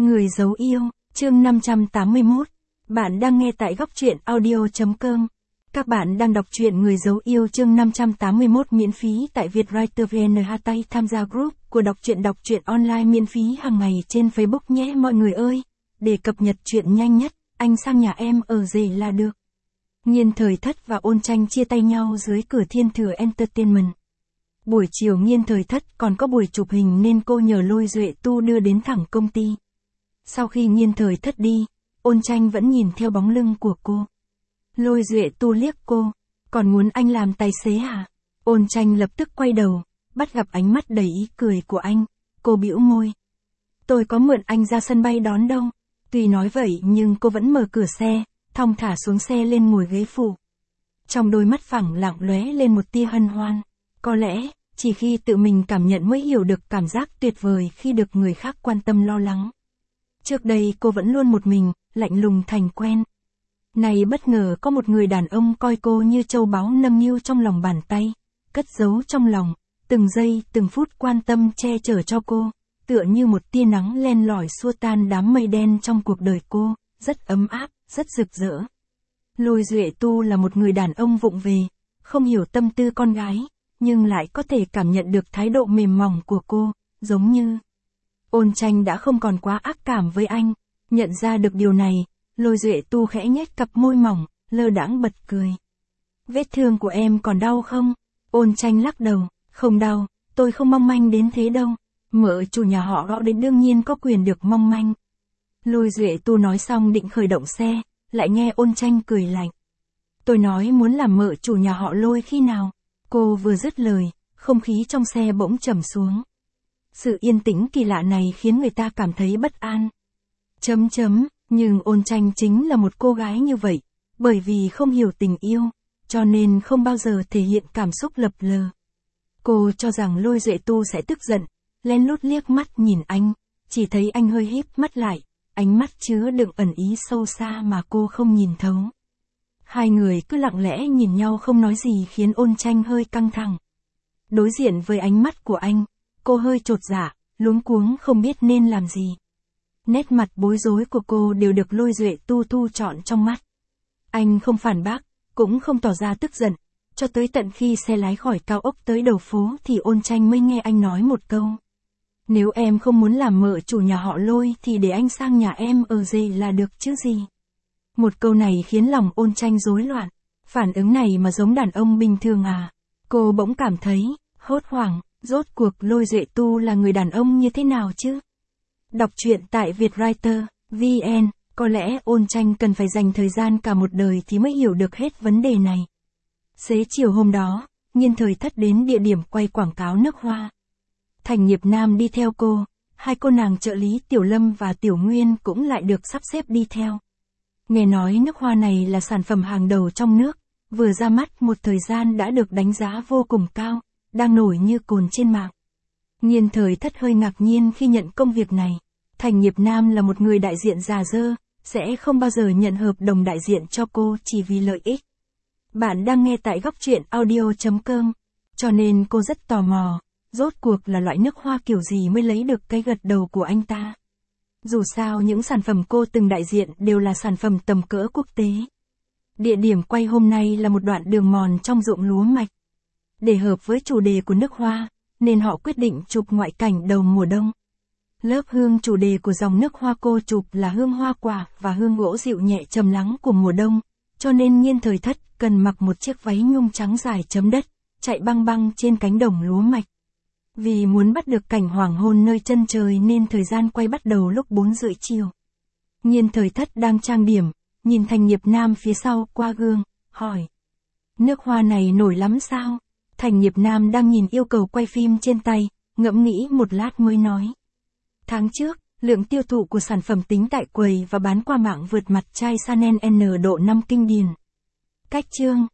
Người giấu yêu, chương 581. Bạn đang nghe tại góc truyện audio.com. Các bạn đang đọc truyện Người giấu yêu chương 581 miễn phí tại Vietwriter VN. Tham gia group của đọc truyện online miễn phí hàng ngày trên Facebook nhé mọi người ơi. Để cập nhật truyện nhanh nhất, anh sang nhà em ở rể là được. Nhiên Thời Thất và Ôn Tranh chia tay nhau dưới cửa Thiên Thừa Entertainment. Buổi chiều Nhiên Thời Thất còn có buổi chụp hình nên cô nhờ Lôi Duệ Tu đưa đến thẳng công ty. Sau khi Nhiên Thời Thất đi, Ôn Tranh vẫn nhìn theo bóng lưng của cô. Lôi Duệ Tu liếc cô, còn muốn anh làm tài xế à? Ôn Tranh lập tức quay đầu, bắt gặp ánh mắt đầy ý cười của anh, cô bĩu môi. Tôi có mượn anh ra sân bay đón đâu. Tuy nói vậy nhưng cô vẫn mở cửa xe, thong thả xuống xe lên ngồi ghế phụ. Trong đôi mắt phẳng lặng lóe lên một tia hân hoan. Có lẽ, chỉ khi tự mình cảm nhận mới hiểu được cảm giác tuyệt vời khi được người khác quan tâm lo lắng. Trước đây cô vẫn luôn một mình, lạnh lùng thành quen. Này bất ngờ có một người đàn ông coi cô như châu báu nâng niu trong lòng bàn tay, cất giấu trong lòng, từng giây từng phút quan tâm che chở cho cô, tựa như một tia nắng len lỏi xua tan đám mây đen trong cuộc đời cô, rất ấm áp, rất rực rỡ. Lôi Duệ Tu là một người đàn ông vụng về, không hiểu tâm tư con gái, nhưng lại có thể cảm nhận được thái độ mềm mỏng của cô, giống như Ôn Tranh đã không còn quá ác cảm với anh. Nhận ra được điều này, Lôi Duệ Tu khẽ nhếch cặp môi mỏng, lơ đãng bật cười. Vết thương của em còn đau không? Ôn Tranh lắc đầu, không đau, tôi không mong manh đến thế đâu. Mợ chủ nhà họ Gõ đến đương nhiên có quyền được mong manh. Lôi Duệ Tu nói xong định khởi động xe, lại nghe Ôn Tranh cười lạnh. Tôi nói muốn làm mợ chủ nhà họ Lôi khi nào? Cô vừa dứt lời, không khí trong xe bỗng trầm xuống. Sự yên tĩnh kỳ lạ này khiến người ta cảm thấy bất an. Nhưng Ôn Tranh chính là một cô gái như vậy, bởi vì không hiểu tình yêu, cho nên không bao giờ thể hiện cảm xúc lập lờ. Cô cho rằng Lôi Duệ Tu sẽ tức giận, lén lút liếc mắt nhìn anh, chỉ thấy anh hơi híp mắt lại, ánh mắt chứa đựng ẩn ý sâu xa mà cô không nhìn thấu. Hai người cứ lặng lẽ nhìn nhau không nói gì khiến Ôn Tranh hơi căng thẳng. Đối diện với ánh mắt của anh, cô hơi chột dạ, luống cuống không biết nên làm gì. Nét mặt bối rối của cô đều được Lôi Duệ Tu thu trọn trong mắt. Anh không phản bác, cũng không tỏ ra tức giận, cho tới tận khi xe lái khỏi cao ốc tới đầu phố thì Ôn Tranh mới nghe anh nói một câu. Nếu em không muốn làm mợ chủ nhà họ Lôi thì để anh sang nhà em ở rể là được chứ gì. Một câu này khiến lòng Ôn Tranh rối loạn. Phản ứng này mà giống đàn ông bình thường à? Cô bỗng cảm thấy hốt hoảng, rốt cuộc Lôi Duệ Tu là người đàn ông như thế nào chứ? Đọc truyện tại Vietwriter VN, có lẽ Ôn Tranh cần phải dành thời gian cả một đời thì mới hiểu được hết vấn đề này. Xế chiều hôm đó, Nhiên Thời Thất đến địa điểm quay quảng cáo nước hoa. Thành Nghiệp Nam đi theo cô, hai cô nàng trợ lý Tiểu Lâm và Tiểu Nguyên cũng lại được sắp xếp đi theo. Nghe nói nước hoa này là sản phẩm hàng đầu trong nước, vừa ra mắt một thời gian đã được đánh giá vô cùng cao, đang nổi như cồn trên mạng. Nhiên Thời Thất hơi ngạc nhiên khi nhận công việc này. Thành Nghiệp Nam là một người đại diện già dơ, sẽ không bao giờ nhận hợp đồng đại diện cho cô chỉ vì lợi ích. Bạn đang nghe tại góc truyện audio.com, cho nên cô rất tò mò, rốt cuộc là loại nước hoa kiểu gì mới lấy được cái gật đầu của anh ta. Dù sao những sản phẩm cô từng đại diện đều là sản phẩm tầm cỡ quốc tế. Địa điểm quay hôm nay là một đoạn đường mòn trong ruộng lúa mạch. Để hợp với chủ đề của nước hoa, nên họ quyết định chụp ngoại cảnh đầu mùa đông. Lớp hương chủ đề của dòng nước hoa cô chụp là hương hoa quả và hương gỗ dịu nhẹ trầm lắng của mùa đông, cho nên Nhiên Thời Thất cần mặc một chiếc váy nhung trắng dài chấm đất, chạy băng băng trên cánh đồng lúa mạch. Vì muốn bắt được cảnh hoàng hôn nơi chân trời nên thời gian quay bắt đầu lúc 4:30 chiều. Nhiên Thời Thất đang trang điểm, nhìn Thành Nghiệp Nam phía sau qua gương, hỏi. Nước hoa này nổi lắm sao? Thành Nghiệp Nam đang nhìn yêu cầu quay phim trên tay, ngẫm nghĩ một lát mới nói. Tháng trước, lượng tiêu thụ của sản phẩm tính tại quầy và bán qua mạng vượt mặt chai Chanel N độ 5 kinh điển. Cách chương,